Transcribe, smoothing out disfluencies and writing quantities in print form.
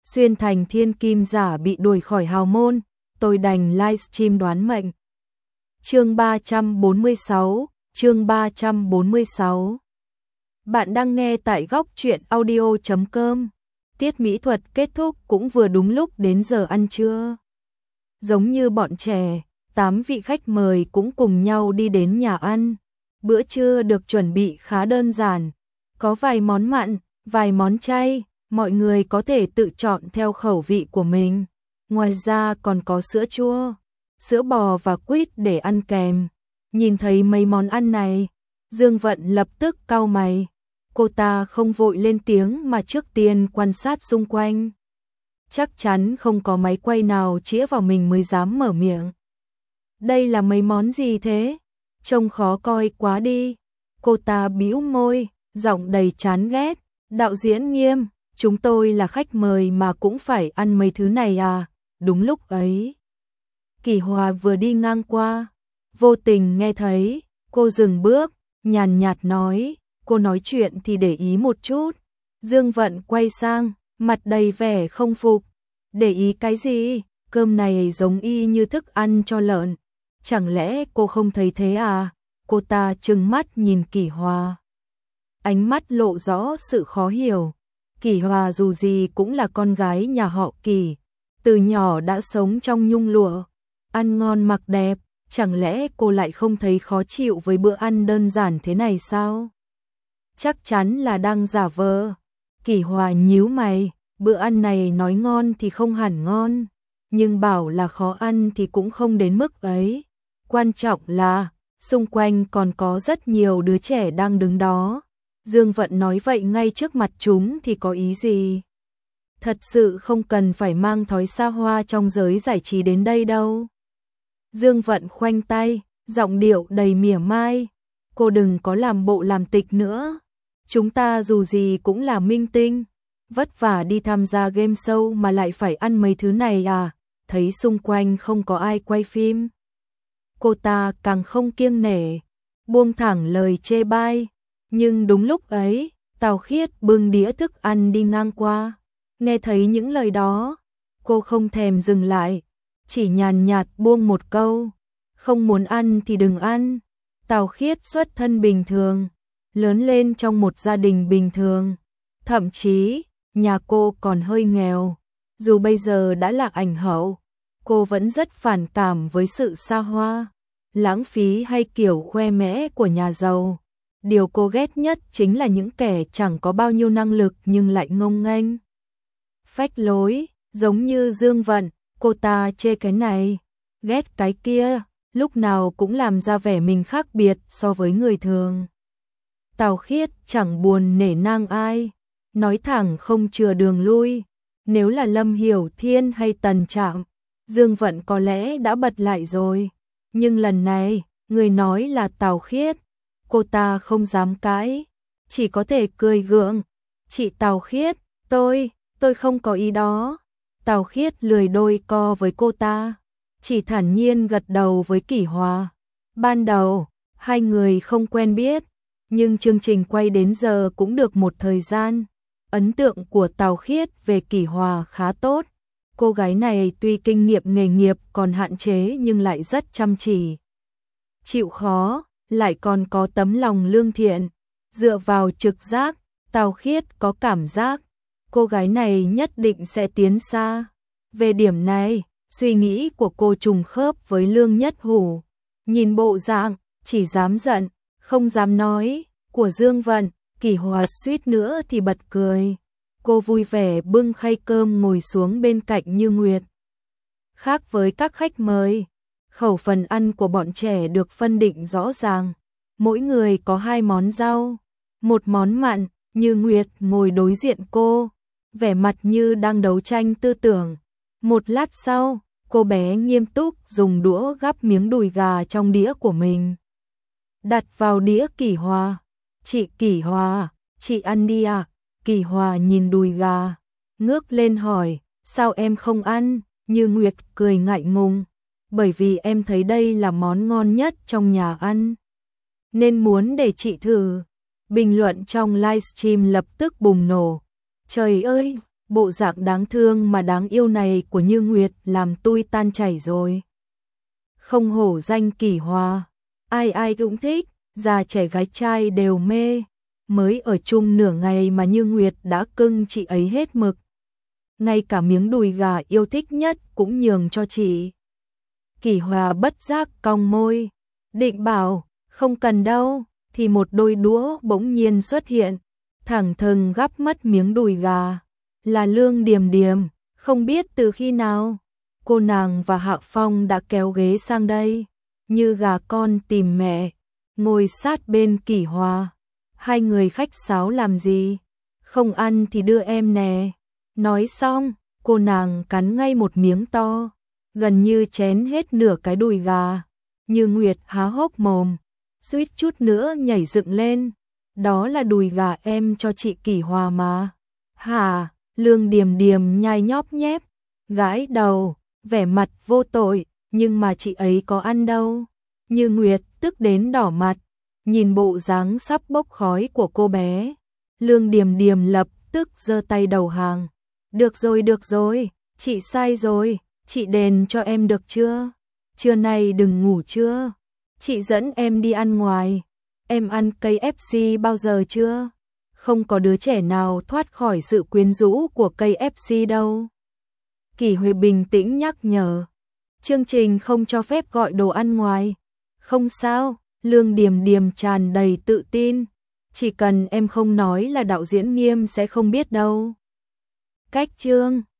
xuyên thành thiên kim giả bị đuổi khỏi hào môn, tôi đành livestream đoán mệnh. Chương 346. Bạn đang nghe tại góc truyện audio.com. Tiết mỹ thuật kết thúc cũng vừa đúng lúc đến giờ ăn trưa. Giống như bọn trẻ, 8 vị khách mời cũng cùng nhau đi đến nhà ăn. Bữa trưa được chuẩn bị khá đơn giản, có vài món mặn, vài món chay, mọi người có thể tự chọn theo khẩu vị của mình. Ngoài ra còn có sữa chua, sữa bò và quýt để ăn kèm. Nhìn thấy mấy món ăn này, Dương Vận lập tức cau mày. Cô ta không vội lên tiếng mà trước tiên quan sát xung quanh. Chắc chắn không có máy quay nào chĩa vào mình mới dám mở miệng. Đây là mấy món gì thế? Trông khó coi quá đi. Cô ta bĩu môi, giọng đầy chán ghét. Đạo diễn Nghiêm, chúng tôi là khách mời mà cũng phải ăn mấy thứ này à? Đúng lúc ấy, Kỳ Hòa vừa đi ngang qua, vô tình nghe thấy, cô dừng bước, nhàn nhạt nói, cô nói chuyện thì để ý một chút. Dương Vận quay sang, mặt đầy vẻ không phục. Để ý cái gì? Cơm này giống y như thức ăn cho lợn. Chẳng lẽ cô không thấy thế à? Cô ta trừng mắt nhìn Kỳ Hòa. Ánh mắt lộ rõ sự khó hiểu. Kỳ Hòa dù gì cũng là con gái nhà họ Kỳ, từ nhỏ đã sống trong nhung lụa, ăn ngon mặc đẹp, chẳng lẽ cô lại không thấy khó chịu với bữa ăn đơn giản thế này sao? Chắc chắn là đang giả vờ. Kỳ Hòa nhíu mày, bữa ăn này nói ngon thì không hẳn ngon, nhưng bảo là khó ăn thì cũng không đến mức ấy. Quan trọng là, xung quanh còn có rất nhiều đứa trẻ đang đứng đó. Dương Vận nói vậy ngay trước mặt chúng thì có ý gì? Thật sự không cần phải mang thói xa hoa trong giới giải trí đến đây đâu. Dương Vận khoanh tay, giọng điệu đầy mỉa mai. Cô đừng có làm bộ làm tịch nữa. Chúng ta dù gì cũng là minh tinh, vất vả đi tham gia game show mà lại phải ăn mấy thứ này à? Thấy xung quanh không có ai quay phim, cô ta càng không kiêng nể, buông thẳng lời chê bai. Nhưng đúng lúc ấy, Tào Khiết bưng đĩa thức ăn đi ngang qua. Nghe thấy những lời đó, cô không thèm dừng lại, chỉ nhàn nhạt buông một câu, không muốn ăn thì đừng ăn. Tào Khiết xuất thân bình thường, lớn lên trong một gia đình bình thường, thậm chí nhà cô còn hơi nghèo. Dù bây giờ đã là ảnh hậu, cô vẫn rất phản cảm với sự xa hoa, lãng phí hay kiểu khoe mẽ của nhà giàu. Điều cô ghét nhất chính là những kẻ chẳng có bao nhiêu năng lực nhưng lại ngông nghênh, phách lối, giống như Dương Vận. Cô ta chê cái này, ghét cái kia, lúc nào cũng làm ra vẻ mình khác biệt so với người thường. Tào Khiết chẳng buồn nể nang ai, nói thẳng không chừa đường lui. Nếu là Lâm Hiểu Thiên hay Tần Trạm, Dương Vận có lẽ đã bật lại rồi. Nhưng lần này, người nói là Tào Khiết. Cô ta không dám cãi, chỉ có thể cười gượng. Chị Tào Khiết, tôi không có ý đó. Tào Khiết lười đôi co với cô ta, chỉ thản nhiên gật đầu với Kỳ Hòa. Ban đầu, hai người không quen biết, nhưng chương trình quay đến giờ cũng được một thời gian. Ấn tượng của Tào Khiết về Kỳ Hòa khá tốt. Cô gái này tuy kinh nghiệm nghề nghiệp còn hạn chế nhưng lại rất chăm chỉ, chịu khó, lại còn có tấm lòng lương thiện. Dựa vào trực giác, Tào Khiết có cảm giác cô gái này nhất định sẽ tiến xa. Về điểm này, suy nghĩ của cô trùng khớp với Lương Nhất Hủ. Nhìn bộ dạng, chỉ dám giận, không dám nói, của Dương Vận, Kỳ Hòa suýt nữa thì bật cười. Cô vui vẻ bưng khay cơm ngồi xuống bên cạnh Như Nguyệt. Khác với các khách mời, khẩu phần ăn của bọn trẻ được phân định rõ ràng. Mỗi người có 2 món rau, 1 món mặn. Như Nguyệt ngồi đối diện cô, vẻ mặt như đang đấu tranh tư tưởng. Một lát sau, cô bé nghiêm túc dùng đũa gắp miếng đùi gà trong đĩa của mình, đặt vào đĩa Kỳ Hòa. Chị Kỳ Hòa, chị ăn đi à? Kỳ Hòa nhìn đùi gà, ngước lên hỏi, sao em không ăn? Như Nguyệt cười ngại ngùng, bởi vì em thấy đây là món ngon nhất trong nhà ăn, nên muốn để chị thử. Bình luận trong livestream lập tức bùng nổ. Trời ơi, Bộ dạng đáng thương mà đáng yêu này của Như Nguyệt làm tôi tan chảy rồi. Không hổ danh Kỷ Hòa, ai ai cũng thích, già trẻ gái trai đều mê. Mới ở chung nửa ngày mà Như Nguyệt đã cưng chị ấy hết mực. Ngay cả miếng đùi gà yêu thích nhất cũng nhường cho chị. Kỷ Hòa bất giác cong môi, định bảo, không cần đâu, thì một đôi đũa bỗng nhiên xuất hiện, thẳng thừng gắp mất miếng đùi gà. Là Lương Điềm Điềm, không biết từ khi nào, cô nàng và Hạ Phong đã kéo ghế sang đây, như gà con tìm mẹ, ngồi sát bên Kỷ Hòa. Hai người khách sáo làm gì? Không ăn thì đưa em nè. Nói xong, cô nàng cắn ngay một miếng to, gần như chén hết nửa cái đùi gà. Như Nguyệt há hốc mồm, suýt chút nữa nhảy dựng lên. Đó là đùi gà em cho chị Kỷ Hòa mà. Hả? Lương Điềm Điềm nhai nhóp nhép, gãi đầu, vẻ mặt vô tội, nhưng mà chị ấy có ăn đâu. Như Nguyệt tức đến đỏ mặt, nhìn bộ dáng sắp bốc khói của cô bé. Lương Điềm Điềm lập tức giơ tay đầu hàng. Được rồi, chị sai rồi, chị đền cho em được chưa? Trưa nay đừng ngủ trưa, chị dẫn em đi ăn ngoài. Em ăn KFC bao giờ chưa? Không có đứa trẻ nào thoát khỏi sự quyến rũ của KFC đâu. Kỷ Huệ bình tĩnh nhắc nhở. Chương trình không cho phép gọi đồ ăn ngoài. Không sao, Lương Điềm Điềm tràn đầy tự tin. Chỉ cần em không nói là đạo diễn Nghiêm sẽ không biết đâu. Cách chương